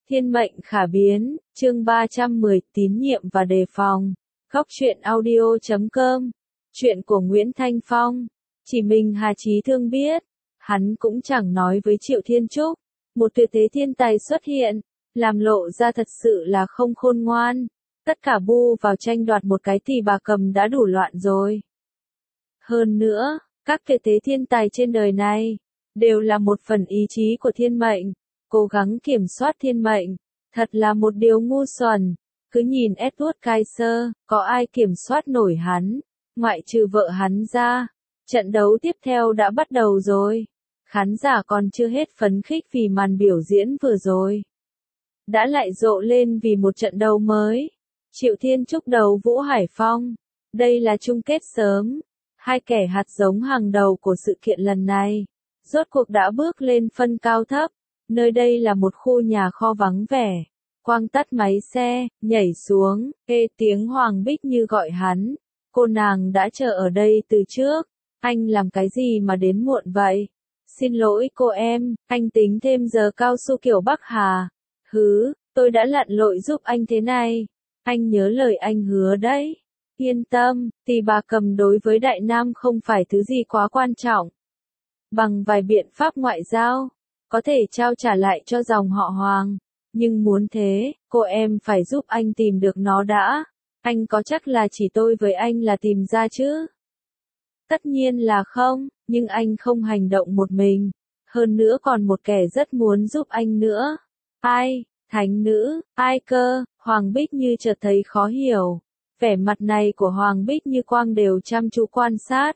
Thiên mệnh khả biến, chương 310, tín nhiệm và đề phòng. Góc truyện audio.com. Chuyện của Nguyễn Thanh Phong. Chỉ mình Hà Chí Thương biết. Hắn cũng chẳng nói với Triệu Thiên Trúc. Một tuyệt thế thiên tài xuất hiện, làm lộ ra thật sự là không khôn ngoan. Tất cả bu vào tranh đoạt một cái thì bà cầm đã đủ loạn rồi. Hơn nữa, các tuyệt thế thiên tài trên đời này, đều là một phần ý chí của thiên mệnh. Cố gắng kiểm soát thiên mệnh, thật là một điều ngu xuẩn. Cứ nhìn Edward Kaiser, có ai kiểm soát nổi hắn, ngoại trừ vợ hắn ra. Trận đấu tiếp theo đã bắt đầu rồi. Khán giả còn chưa hết phấn khích vì màn biểu diễn vừa rồi. Đã lại rộ lên vì một trận đấu mới. Triệu Thiên Trúc đấu Vũ Hải Phong. Đây là chung kết sớm. Hai kẻ hạt giống hàng đầu của sự kiện lần này. Rốt cuộc đã bước lên phân cao thấp. Nơi đây là một khu nhà kho vắng vẻ. Quang tắt máy xe, nhảy xuống, tiếng Hoàng Bích Như gọi hắn. Cô nàng đã chờ ở đây từ trước. Anh làm cái gì mà đến muộn vậy? Xin lỗi cô em, anh tính thêm giờ cao su kiểu Bắc Hà. Tôi đã lặn lội giúp anh thế này. Anh nhớ lời anh hứa đấy. Yên tâm, thì bà cầm đối với Đại Nam không phải thứ gì quá quan trọng. Bằng vài biện pháp ngoại giao, có thể trao trả lại cho dòng họ Hoàng. Nhưng muốn thế, cô em phải giúp anh tìm được nó đã. Anh có chắc là chỉ tôi với anh là tìm ra chứ? Tất nhiên là không, nhưng anh không hành động một mình. Hơn nữa còn một kẻ rất muốn giúp anh nữa. Ai? Thánh nữ? Ai cơ? Hoàng Bích Như chợt thấy khó hiểu. Vẻ mặt này của Hoàng Bích Như Quang đều chăm chú quan sát.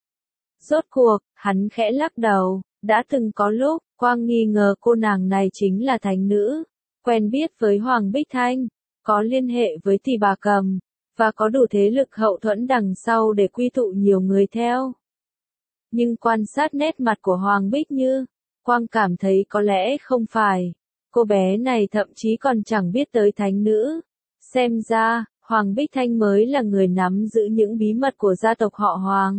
Rốt cuộc, hắn khẽ lắc đầu. Đã từng có lúc, Quang nghi ngờ cô nàng này chính là thánh nữ, quen biết với Hoàng Bích Thanh, có liên hệ với Tỷ Bà Cầm, và có đủ thế lực hậu thuẫn đằng sau để quy tụ nhiều người theo. Nhưng quan sát nét mặt của Hoàng Bích Như, Quang cảm thấy có lẽ không phải. Cô bé này thậm chí còn chẳng biết tới thánh nữ. Xem ra, Hoàng Bích Thanh mới là người nắm giữ những bí mật của gia tộc họ Hoàng.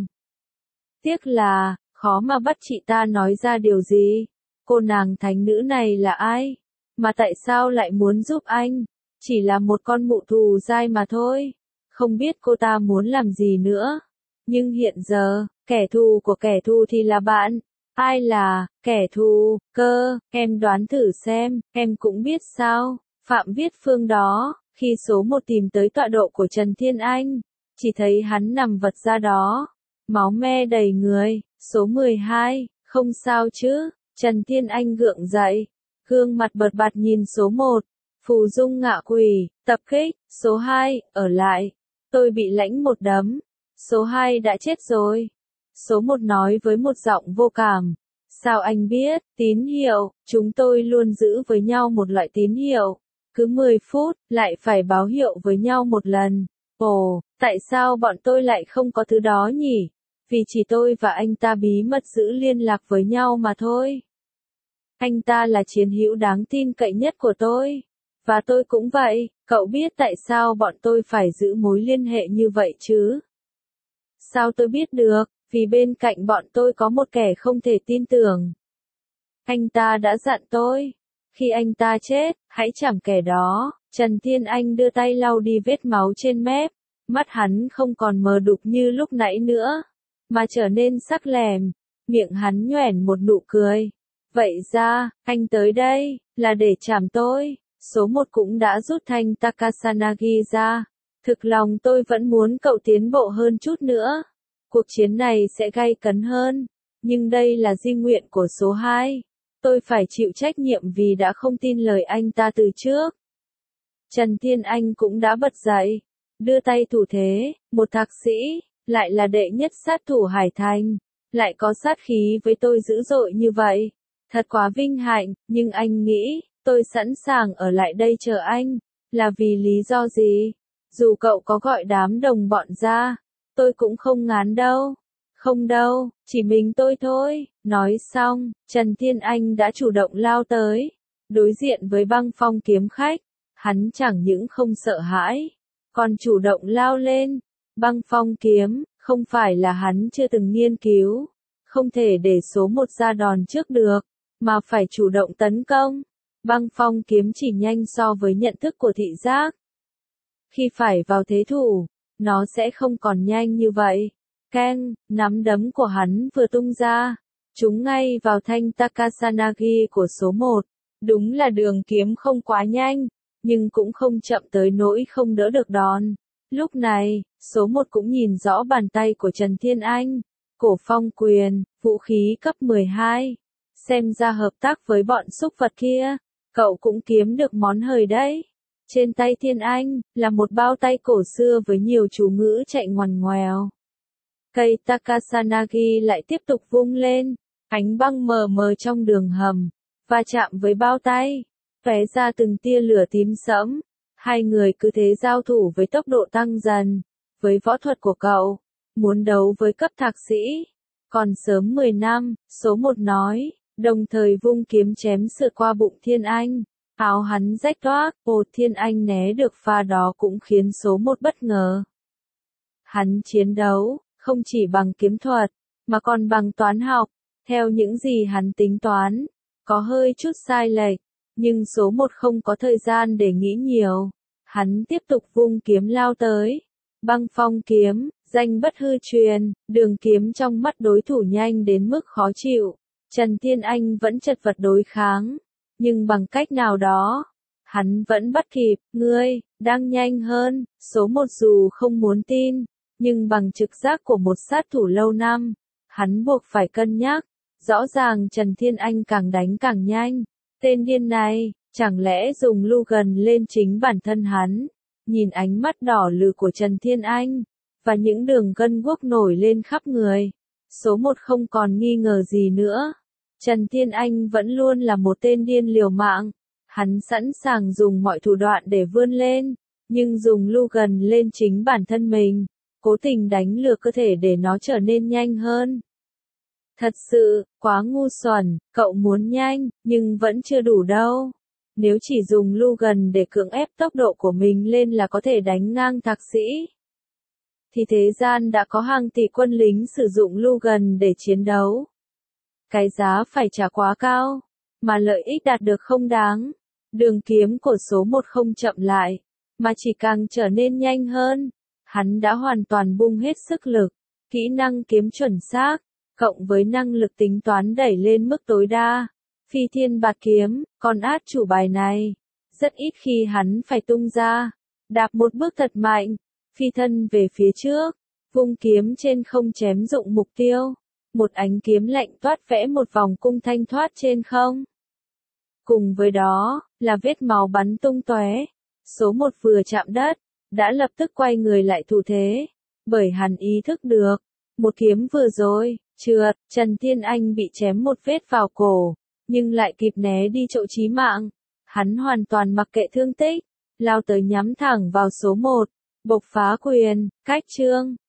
Tiếc là, khó mà bắt chị ta nói ra điều gì. Cô nàng thánh nữ này là ai? Mà tại sao lại muốn giúp anh? Chỉ là một con mụ thù dai mà thôi. Không biết cô ta muốn làm gì nữa. Nhưng hiện giờ, kẻ thù của kẻ thù thì là bạn. Ai là kẻ thù? Cơ, em đoán thử xem, em cũng biết sao. Phạm Viết Phương đó, khi số 1 tìm tới tọa độ của Trần Thiên Anh, chỉ thấy hắn nằm vật ra đó. Máu me đầy người. Số 12, không sao chứ? Trần Thiên Anh gượng dậy, gương mặt bợt bạt nhìn số 1. Phù Dung ngạ quỷ, tập kích. Số 2, ở lại. Tôi bị lãnh một đấm. Số 2 đã chết rồi. Số 1 nói với một giọng vô cảm. Sao anh biết? Tín hiệu, chúng tôi luôn giữ với nhau một loại tín hiệu. Cứ 10 phút, lại phải báo hiệu với nhau một lần. Ồ, tại sao bọn tôi lại không có thứ đó nhỉ? Vì chỉ tôi và anh ta bí mật giữ liên lạc với nhau mà thôi. Anh ta là chiến hữu đáng tin cậy nhất của tôi. Và tôi cũng vậy, cậu biết tại sao bọn tôi phải giữ mối liên hệ như vậy chứ? Sao tôi biết được? Vì bên cạnh bọn tôi có một kẻ không thể tin tưởng. Anh ta đã dặn tôi. Khi anh ta chết, hãy chảm kẻ đó. Trần Thiên Anh đưa tay lau đi vết máu trên mép. Mắt hắn không còn mờ đục như lúc nãy nữa, mà trở nên sắc lẻm. Miệng hắn nhoẻn một nụ cười. Vậy ra, anh tới đây, là để chảm tôi. Số 1 cũng đã rút thanh Takasanagi ra. Thực lòng tôi vẫn muốn cậu tiến bộ hơn chút nữa. Cuộc chiến này sẽ gay cấn hơn. Nhưng đây là di nguyện của số 2. Tôi phải chịu trách nhiệm vì đã không tin lời anh ta từ trước. Trần Thiên Anh cũng đã bật dậy. Đưa tay thủ thế, một thạc sĩ, lại là đệ nhất sát thủ Hải Thành. Lại có sát khí với tôi dữ dội như vậy. Thật quá vinh hạnh, nhưng anh nghĩ, tôi sẵn sàng ở lại đây chờ anh. Là vì lý do gì? Dù cậu có gọi đám đồng bọn ra, tôi cũng không ngán đâu. Không đâu, chỉ mình tôi thôi. Nói xong, Trần Thiên Anh đã chủ động lao tới. Đối diện với Băng Phong kiếm khách, hắn chẳng những không sợ hãi, còn chủ động lao lên. Băng Phong kiếm, không phải là hắn chưa từng nghiên cứu. Không thể để số 1 ra đòn trước được, mà phải chủ động tấn công. Băng phong kiếm chỉ nhanh so với nhận thức của thị giác. Khi phải vào thế thủ, nó sẽ không còn nhanh như vậy. Keng, nắm đấm của hắn vừa tung ra, trúng ngay vào thanh Takasanagi của số 1. Đúng là đường kiếm không quá nhanh, nhưng cũng không chậm tới nỗi không đỡ được đòn. Lúc này, số 1 cũng nhìn rõ bàn tay của Trần Thiên Anh. Cổ phong quyền, vũ khí cấp 12. Xem ra hợp tác với bọn súc vật kia, cậu cũng kiếm được món hời đấy. Trên tay Thiên Anh, là một bao tay cổ xưa với nhiều chú ngữ chạy ngoằn ngoèo. Cây Takasanagi lại tiếp tục vung lên, ánh băng mờ mờ trong đường hầm, va chạm với bao tay, tóe ra từng tia lửa tím sẫm. Hai người cứ thế giao thủ với tốc độ tăng dần. Với võ thuật của cậu, muốn đấu với cấp thạc sĩ, còn sớm 10 năm, số 1 nói, đồng thời vung kiếm chém sượt qua bụng Thiên Anh. Áo hắn rách toác, Thiên Anh né được pha đó cũng khiến số 1 bất ngờ. Hắn chiến đấu, không chỉ bằng kiếm thuật, mà còn bằng toán học. Theo những gì hắn tính toán, có hơi chút sai lệch, nhưng số 1 không có thời gian để nghĩ nhiều. Hắn tiếp tục vung kiếm lao tới. Băng phong kiếm, danh bất hư truyền, đường kiếm trong mắt đối thủ nhanh đến mức khó chịu. Trần Thiên Anh vẫn chật vật đối kháng, nhưng bằng cách nào đó, hắn vẫn bắt kịp. Ngươi, đang nhanh hơn, số 1 dù không muốn tin, nhưng bằng trực giác của một sát thủ lâu năm, hắn buộc phải cân nhắc. Rõ ràng Trần Thiên Anh càng đánh càng nhanh. Tên điên này, chẳng lẽ dùng lưu gần lên chính bản thân hắn? Nhìn ánh mắt đỏ lừ của Trần Thiên Anh, và những đường gân guốc nổi lên khắp người, số 1 không còn nghi ngờ gì nữa. Trần Thiên Anh vẫn luôn là một tên điên liều mạng. Hắn sẵn sàng dùng mọi thủ đoạn để vươn lên, nhưng dùng lưu gần lên chính bản thân mình, cố tình đánh lừa cơ thể để nó trở nên nhanh hơn. Thật sự, quá ngu xuẩn, cậu muốn nhanh, nhưng vẫn chưa đủ đâu. Nếu chỉ dùng lưu gần để cưỡng ép tốc độ của mình lên là có thể đánh ngang thạc sĩ, thì thế gian đã có hàng tỷ quân lính sử dụng lưu gần để chiến đấu. Cái giá phải trả quá cao, mà lợi ích đạt được không đáng. Đường kiếm của số 1 không chậm lại, mà chỉ càng trở nên nhanh hơn. Hắn đã hoàn toàn bung hết sức lực, kỹ năng kiếm chuẩn xác, cộng với năng lực tính toán đẩy lên mức tối đa. Phi thiên bạt kiếm, con át chủ bài này, rất ít khi hắn phải tung ra. Đạp một bước thật mạnh, phi thân về phía trước, vung kiếm trên không chém dụng mục tiêu. Một ánh kiếm lạnh toát vẽ một vòng cung thanh thoát trên không. Cùng với đó, là vết máu bắn tung tóe. Số 1 vừa chạm đất, đã lập tức quay người lại thủ thế. Bởi hắn ý thức được, một kiếm vừa rồi, trượt, Trần Thiên Anh bị chém một vết vào cổ, nhưng lại kịp né đi chỗ chí mạng. Hắn hoàn toàn mặc kệ thương tích, lao tới nhắm thẳng vào số 1, bộc phá quyền, cách trương.